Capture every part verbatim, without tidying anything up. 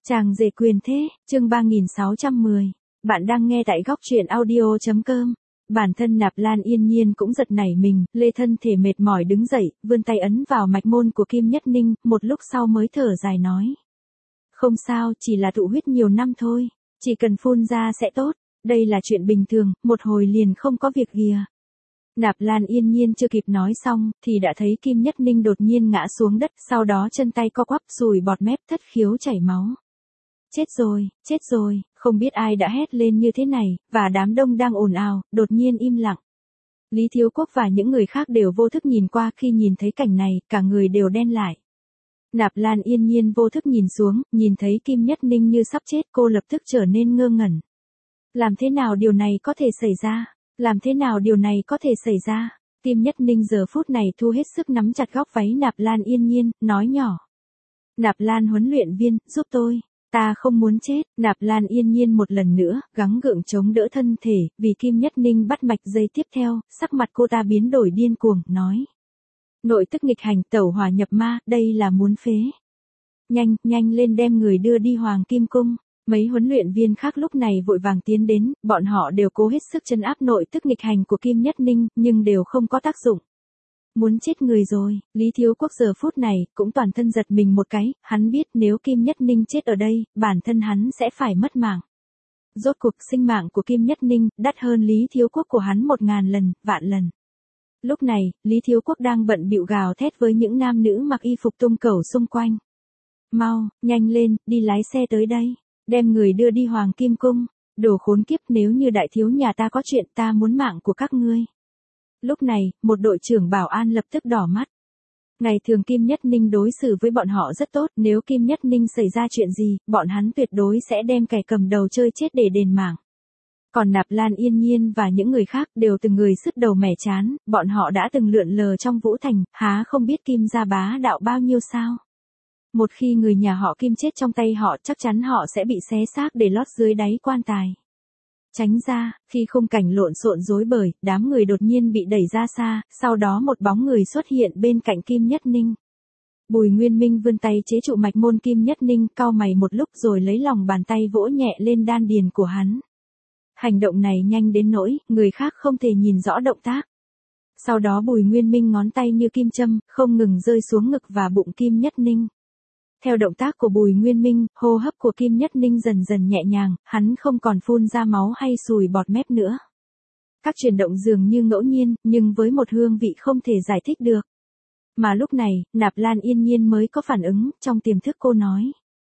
Chàng rể quyền thế, chương ba nghìn sáu trăm mười. Bạn đang nghe tại góc truyện audio chấm com. Bản thân Nạp Lan Yên Nhiên cũng giật nảy mình, lê thân thể mệt mỏi đứng dậy, vươn tay ấn vào mạch môn của Kim Nhất Ninh, một lúc sau mới thở dài nói. Không sao, chỉ là tụ huyết nhiều năm thôi, chỉ cần phun ra sẽ tốt, đây là chuyện bình thường, một hồi liền không có việc gì. Nạp Lan Yên Nhiên chưa kịp nói xong, thì đã thấy Kim Nhất Ninh đột nhiên ngã xuống đất, sau đó chân tay co quắp sùi bọt mép thất khiếu chảy máu. Chết rồi, chết rồi, không biết ai đã hét lên như thế này, và đám đông đang ồn ào, đột nhiên im lặng. Lý Thiếu Quốc và những người khác đều vô thức nhìn qua, khi nhìn thấy cảnh này, cả người đều đen lại. Nạp Lan Yên Nhiên vô thức nhìn xuống, nhìn thấy Kim Nhất Ninh như sắp chết, cô lập tức trở nên ngơ ngẩn. Làm thế nào điều này có thể xảy ra? Làm thế nào điều này có thể xảy ra? Kim Nhất Ninh giờ phút này thu hết sức nắm chặt góc váy Nạp Lan Yên Nhiên, nói nhỏ. Nạp Lan huấn luyện viên, giúp tôi. Ta không muốn chết. Nạp Lan Yên Nhiên một lần nữa, gắng gượng chống đỡ thân thể, vì Kim Nhất Ninh bắt mạch giây tiếp theo, sắc mặt cô ta biến đổi điên cuồng, nói. Nội tức nghịch hành, tẩu hỏa nhập ma, đây là muốn phế. Nhanh, nhanh lên đem người đưa đi Hoàng Kim Cung. Mấy huấn luyện viên khác lúc này vội vàng tiến đến, bọn họ đều cố hết sức trấn áp nội tức nghịch hành của Kim Nhất Ninh, nhưng đều không có tác dụng. Muốn chết người rồi, Lý Thiếu Quốc giờ phút này, cũng toàn thân giật mình một cái, hắn biết nếu Kim Nhất Ninh chết ở đây, bản thân hắn sẽ phải mất mạng. Rốt cuộc sinh mạng của Kim Nhất Ninh, đắt hơn Lý Thiếu Quốc của hắn một ngàn lần, vạn lần. Lúc này, Lý Thiếu Quốc đang bận bịu gào thét với những nam nữ mặc y phục tung cẩu xung quanh. Mau, nhanh lên, đi lái xe tới đây. Đem người đưa đi Hoàng Kim Cung. Đồ khốn kiếp, nếu như đại thiếu nhà ta có chuyện, ta muốn mạng của các ngươi. Lúc này, một đội trưởng bảo an lập tức đỏ mắt. Ngày thường Kim Nhất Ninh đối xử với bọn họ rất tốt, nếu Kim Nhất Ninh xảy ra chuyện gì, bọn hắn tuyệt đối sẽ đem kẻ cầm đầu chơi chết để đền mạng. Còn Nạp Lan Yên Nhiên và những người khác đều từng người sứt đầu mẻ chán, bọn họ đã từng lượn lờ trong Vũ Thành, há không biết Kim gia bá đạo bao nhiêu sao. Một khi người nhà họ Kim chết trong tay họ, chắc chắn họ sẽ bị xé xác để lót dưới đáy quan tài. Tránh ra, khi khung cảnh lộn xộn rối bời, đám người đột nhiên bị đẩy ra xa, sau đó một bóng người xuất hiện bên cạnh Kim Nhất Ninh. Bùi Nguyên Minh vươn tay chế trụ mạch môn Kim Nhất Ninh, cau mày một lúc rồi lấy lòng bàn tay vỗ nhẹ lên đan điền của hắn. Hành động này nhanh đến nỗi, người khác không thể nhìn rõ động tác. Sau đó Bùi Nguyên Minh ngón tay như kim châm, không ngừng rơi xuống ngực và bụng Kim Nhất Ninh. Theo động tác của Bùi Nguyên Minh, hô hấp của Kim Nhất Ninh dần dần nhẹ nhàng, hắn không còn phun ra máu hay sùi bọt mép nữa. Các chuyển động dường như ngẫu nhiên, nhưng với một hương vị không thể giải thích được. Mà lúc này, Nạp Lan Yên Nhiên mới có phản ứng, trong tiềm thức cô nói.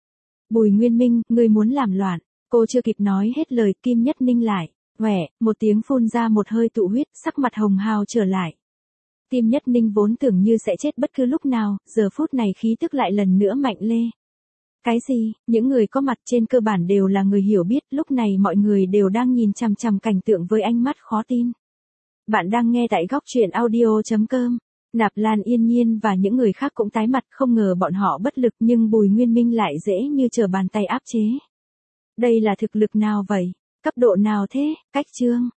Bùi Nguyên Minh, ngươi muốn làm loạn. Cô chưa kịp nói hết lời, Kim Nhất Ninh lại, "Oẻ", một tiếng phun ra một hơi tụ huyết, sắc mặt hồng hào trở lại. Kim Nhất Ninh vốn tưởng như sẽ chết bất cứ lúc nào, giờ phút này khí tức lại lần nữa mạnh lê. Cái gì? Những người có mặt trên cơ bản đều là người hiểu biết, lúc này mọi người đều đang nhìn chằm chằm cảnh tượng với ánh mắt khó tin. Bạn đang nghe tại góc truyện audio chấm com. Nạp Lan Yên Nhiên và những người khác cũng tái mặt, không ngờ bọn họ bất lực nhưng Bùi Nguyên Minh lại dễ như trở bàn tay áp chế. Đây là thực lực nào vậy? Cấp độ nào thế? Cách chương.